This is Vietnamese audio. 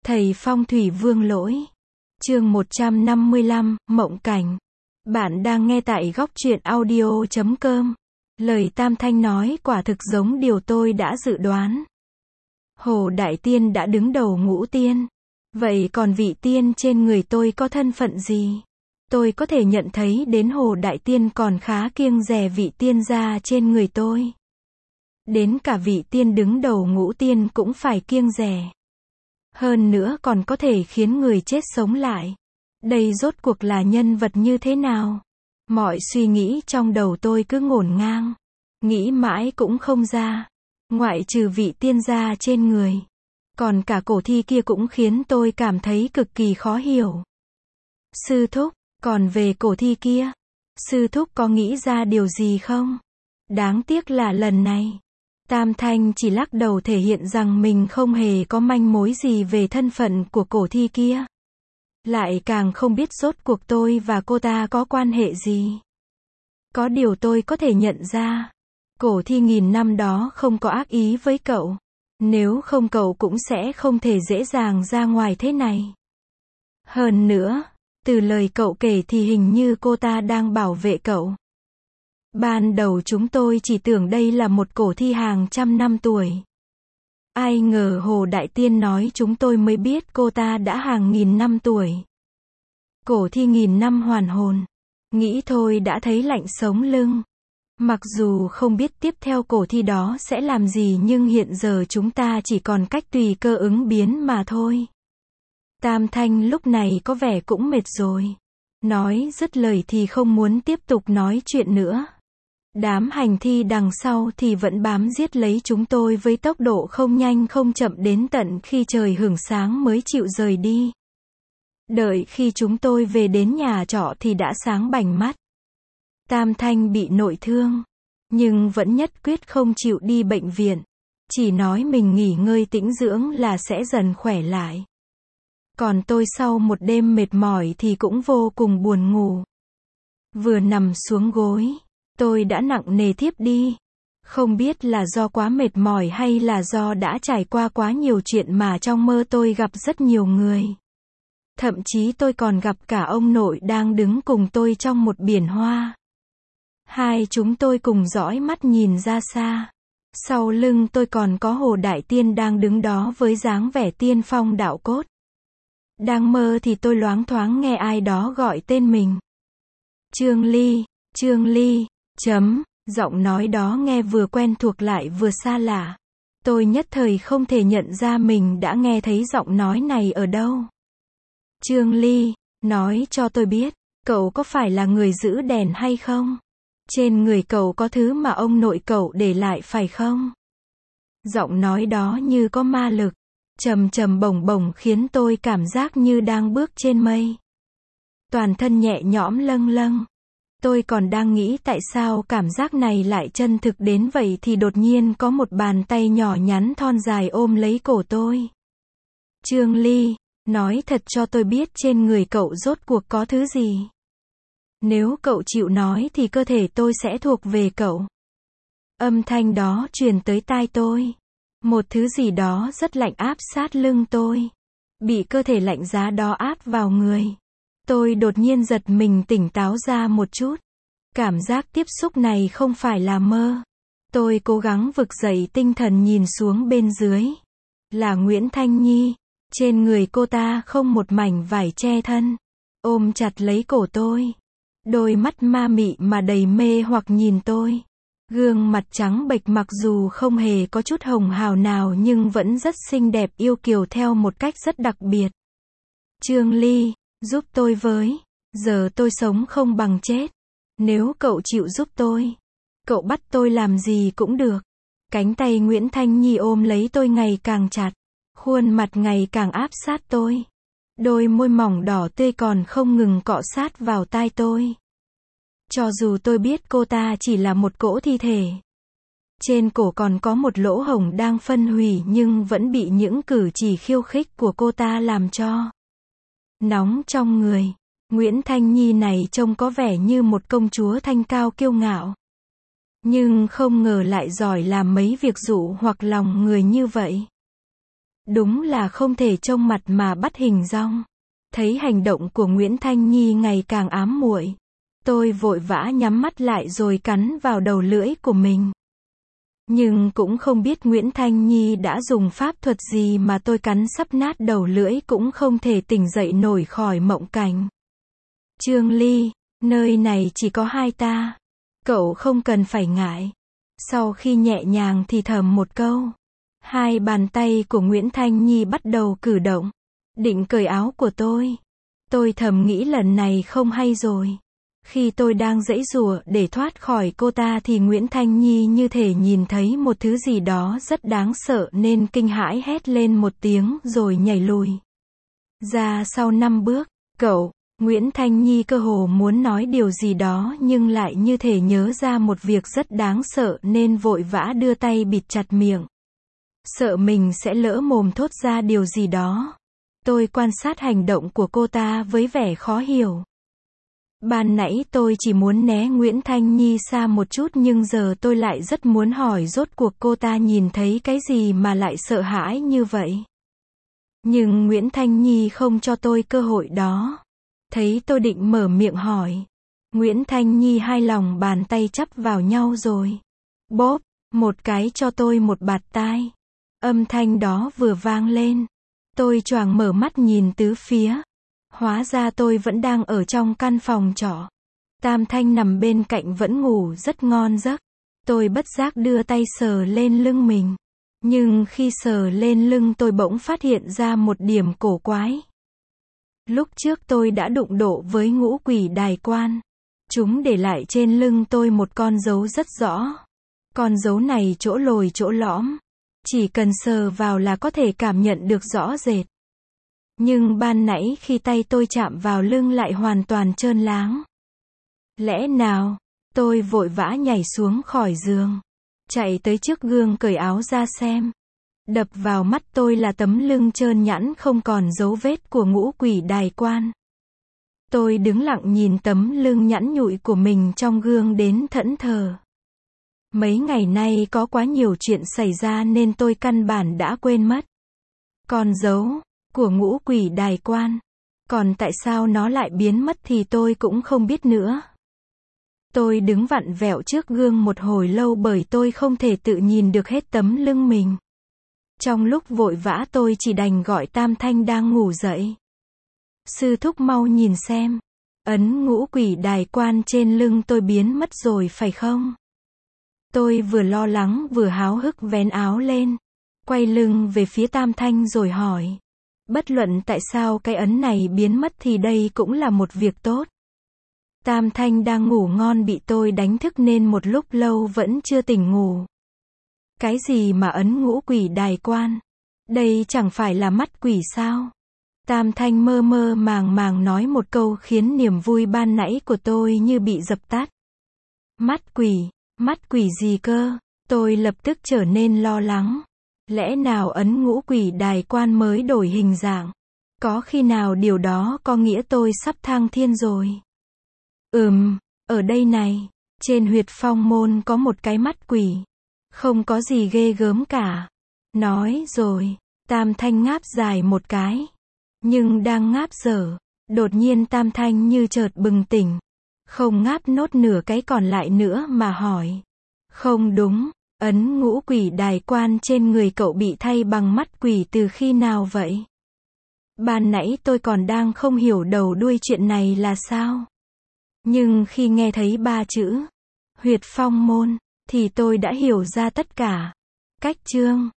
Thầy Phong thủy Vương Lỗi. Chương 155, Mộng Cảnh. Bạn đang nghe tại góc truyện audio.com. Lời Tam Thanh nói quả thực giống điều tôi đã dự đoán. Hồ Đại Tiên đã đứng đầu ngũ tiên. Vậy còn vị tiên trên người tôi có thân phận gì? Tôi có thể nhận thấy đến Hồ Đại Tiên còn khá kiêng dè vị tiên gia trên người tôi. Đến cả vị tiên đứng đầu ngũ tiên cũng phải kiêng dè. Hơn nữa còn có thể khiến người chết sống lại. Đây rốt cuộc là nhân vật như thế nào? Mọi suy nghĩ trong đầu tôi cứ ngổn ngang. Nghĩ mãi cũng không ra. Ngoại trừ vị tiên gia trên người. Còn cả cổ thi kia cũng khiến tôi cảm thấy cực kỳ khó hiểu. Sư thúc, còn về cổ thi kia, sư thúc có nghĩ ra điều gì không? Đáng tiếc là lần này, Tam Thanh chỉ lắc đầu thể hiện rằng mình không hề có manh mối gì về thân phận của cổ thi kia. Lại càng không biết rốt cuộc tôi và cô ta có quan hệ gì. Có điều tôi có thể nhận ra, cổ thi nghìn năm đó không có ác ý với cậu. Nếu không cậu cũng sẽ không thể dễ dàng ra ngoài thế này. Hơn nữa, từ lời cậu kể thì hình như cô ta đang bảo vệ cậu. Ban đầu chúng tôi chỉ tưởng đây là một cổ thi hàng trăm năm tuổi. Ai ngờ Hồ Đại Tiên nói chúng tôi mới biết cô ta đã hàng nghìn năm tuổi. Cổ thi nghìn năm hoàn hồn. Nghĩ thôi đã thấy lạnh sống lưng. Mặc dù không biết tiếp theo cổ thi đó sẽ làm gì nhưng hiện giờ chúng ta chỉ còn cách tùy cơ ứng biến mà thôi. Tam Thanh lúc này có vẻ cũng mệt rồi. Nói dứt lời thì không muốn tiếp tục nói chuyện nữa. Đám hành thi đằng sau thì vẫn bám giết lấy chúng tôi với tốc độ không nhanh không chậm đến tận khi trời hửng sáng mới chịu rời đi. Đợi khi chúng tôi về đến nhà trọ thì đã sáng bành mắt. Tam Thanh bị nội thương, nhưng vẫn nhất quyết không chịu đi bệnh viện. Chỉ nói mình nghỉ ngơi tĩnh dưỡng là sẽ dần khỏe lại. Còn tôi sau một đêm mệt mỏi thì cũng vô cùng buồn ngủ. Vừa nằm xuống gối, tôi đã nặng nề thiếp đi. Không biết là do quá mệt mỏi hay là do đã trải qua quá nhiều chuyện mà trong mơ tôi gặp rất nhiều người. Thậm chí tôi còn gặp cả ông nội đang đứng cùng tôi trong một biển hoa. Hai chúng tôi cùng dõi mắt nhìn ra xa. Sau lưng tôi còn có Hồ Đại Tiên đang đứng đó với dáng vẻ tiên phong đạo cốt. Đang mơ thì tôi loáng thoáng nghe ai đó gọi tên mình. Trương Ly, giọng nói đó nghe vừa quen thuộc lại vừa xa lạ. Tôi nhất thời không thể nhận ra mình đã nghe thấy giọng nói này ở đâu. Trương Ly, nói cho tôi biết, cậu có phải là người giữ đèn hay không? Trên người cậu có thứ mà ông nội cậu để lại phải không? Giọng nói đó như có ma lực, trầm trầm bổng bổng khiến tôi cảm giác như đang bước trên mây. Toàn thân nhẹ nhõm lâng lâng. Tôi còn đang nghĩ tại sao cảm giác này lại chân thực đến vậy thì đột nhiên có một bàn tay nhỏ nhắn thon dài ôm lấy cổ tôi. Trương Ly, nói thật cho tôi biết trên người cậu rốt cuộc có thứ gì. Nếu cậu chịu nói thì cơ thể tôi sẽ thuộc về cậu. Âm thanh đó truyền tới tai tôi. Một thứ gì đó rất lạnh áp sát lưng tôi. Bị cơ thể lạnh giá đó áp vào người. Tôi đột nhiên giật mình tỉnh táo ra một chút. Cảm giác tiếp xúc này không phải là mơ. Tôi cố gắng vực dậy tinh thần nhìn xuống bên dưới. Là Nguyễn Thanh Nhi. Trên người cô ta không một mảnh vải che thân. Ôm chặt lấy cổ tôi. Đôi mắt ma mị mà đầy mê hoặc nhìn tôi. Gương mặt trắng bệch mặc dù không hề có chút hồng hào nào nhưng vẫn rất xinh đẹp yêu kiều theo một cách rất đặc biệt. Trương Ly, giúp tôi với. Giờ tôi sống không bằng chết. Nếu cậu chịu giúp tôi, cậu bắt tôi làm gì cũng được. Cánh tay Nguyễn Thanh Nhi ôm lấy tôi ngày càng chặt. Khuôn mặt ngày càng áp sát tôi. Đôi môi mỏng đỏ tươi còn không ngừng cọ sát vào tai tôi. Cho dù tôi biết cô ta chỉ là một cỗ thi thể. Trên cổ còn có một lỗ hổng đang phân hủy nhưng vẫn bị những cử chỉ khiêu khích của cô ta làm cho nóng trong người. Nguyễn Thanh Nhi này trông có vẻ như một công chúa thanh cao kiêu ngạo. Nhưng không ngờ lại giỏi làm mấy việc dụ hoặc lòng người như vậy. Đúng là không thể trông mặt mà bắt hình dong. Thấy hành động của Nguyễn Thanh Nhi ngày càng ám muội, tôi vội vã nhắm mắt lại rồi cắn vào đầu lưỡi của mình. Nhưng cũng không biết Nguyễn Thanh Nhi đã dùng pháp thuật gì mà tôi cắn sắp nát đầu lưỡi cũng không thể tỉnh dậy nổi khỏi mộng cảnh. Trương Ly, nơi này chỉ có hai ta. Cậu không cần phải ngại. Sau khi nhẹ nhàng thì thầm một câu, hai bàn tay của Nguyễn Thanh Nhi bắt đầu cử động, định cởi áo của tôi. Tôi thầm nghĩ lần này không hay rồi. Khi tôi đang giãy giụa để thoát khỏi cô ta thì Nguyễn Thanh Nhi như thể nhìn thấy một thứ gì đó rất đáng sợ nên kinh hãi hét lên một tiếng rồi nhảy lùi ra sau 5 bước. Cậu, Nguyễn Thanh Nhi cơ hồ muốn nói điều gì đó nhưng lại như thể nhớ ra một việc rất đáng sợ nên vội vã đưa tay bịt chặt miệng. Sợ mình sẽ lỡ mồm thốt ra điều gì đó. Tôi quan sát hành động của cô ta với vẻ khó hiểu. Ban nãy tôi chỉ muốn né Nguyễn Thanh Nhi xa một chút nhưng giờ tôi lại rất muốn hỏi rốt cuộc cô ta nhìn thấy cái gì mà lại sợ hãi như vậy. Nhưng Nguyễn Thanh Nhi không cho tôi cơ hội đó. Thấy tôi định mở miệng hỏi, Nguyễn Thanh Nhi hai lòng bàn tay chắp vào nhau rồi bóp một cái cho tôi một bạt tai. Âm thanh đó vừa vang lên, tôi choàng mở mắt nhìn tứ phía. Hóa ra tôi vẫn đang ở trong căn phòng trọ. Tam Thanh nằm bên cạnh vẫn ngủ rất ngon giấc. Tôi bất giác đưa tay sờ lên lưng mình. Nhưng khi sờ lên lưng tôi bỗng phát hiện ra một điểm cổ quái. Lúc trước tôi đã đụng độ với ngũ quỷ đài quan. Chúng để lại trên lưng tôi một con dấu rất rõ. Con dấu này chỗ lồi chỗ lõm. Chỉ cần sờ vào là có thể cảm nhận được rõ rệt. Nhưng ban nãy khi tay tôi chạm vào lưng lại hoàn toàn trơn láng. Lẽ nào, tôi vội vã nhảy xuống khỏi giường. Chạy tới trước gương cởi áo ra xem. Đập vào mắt tôi là tấm lưng trơn nhẵn không còn dấu vết của ngũ quỷ đài quan. Tôi đứng lặng nhìn tấm lưng nhẵn nhụi của mình trong gương đến thẫn thờ. Mấy ngày nay có quá nhiều chuyện xảy ra nên tôi căn bản đã quên mất. Con dấu của ngũ quỷ đài quan. Còn tại sao nó lại biến mất thì tôi cũng không biết nữa. Tôi đứng vặn vẹo trước gương một hồi lâu bởi tôi không thể tự nhìn được hết tấm lưng mình. Trong lúc vội vã tôi chỉ đành gọi Tam Thanh đang ngủ dậy. Sư thúc mau nhìn xem. Ấn ngũ quỷ đài quan trên lưng tôi biến mất rồi phải không? Tôi vừa lo lắng vừa háo hức vén áo lên. Quay lưng về phía Tam Thanh rồi hỏi. Bất luận tại sao cái ấn này biến mất thì đây cũng là một việc tốt. Tam Thanh đang ngủ ngon bị tôi đánh thức nên một lúc lâu vẫn chưa tỉnh ngủ. Cái gì mà ấn ngũ quỷ đài quan? Đây chẳng phải là mắt quỷ sao? Tam Thanh mơ mơ màng màng nói một câu khiến niềm vui ban nãy của tôi như bị dập tắt. Mắt quỷ gì cơ? Tôi lập tức trở nên lo lắng. Lẽ nào ấn ngũ quỷ đài quan mới đổi hình dạng? Có khi nào điều đó có nghĩa tôi sắp thăng thiên rồi? Ở đây này, trên huyệt phong môn có một cái mắt quỷ. Không có gì ghê gớm cả. Nói rồi, Tam Thanh ngáp dài một cái. Nhưng đang ngáp dở, đột nhiên Tam Thanh như chợt bừng tỉnh. Không ngáp nốt nửa cái còn lại nữa mà hỏi. Không đúng, ấn ngũ quỷ đài quan trên người cậu bị thay bằng mắt quỷ từ khi nào vậy? Ban nãy tôi còn đang không hiểu đầu đuôi chuyện này là sao. Nhưng khi nghe thấy 3 chữ huyệt phong môn thì tôi đã hiểu ra tất cả. Cách chương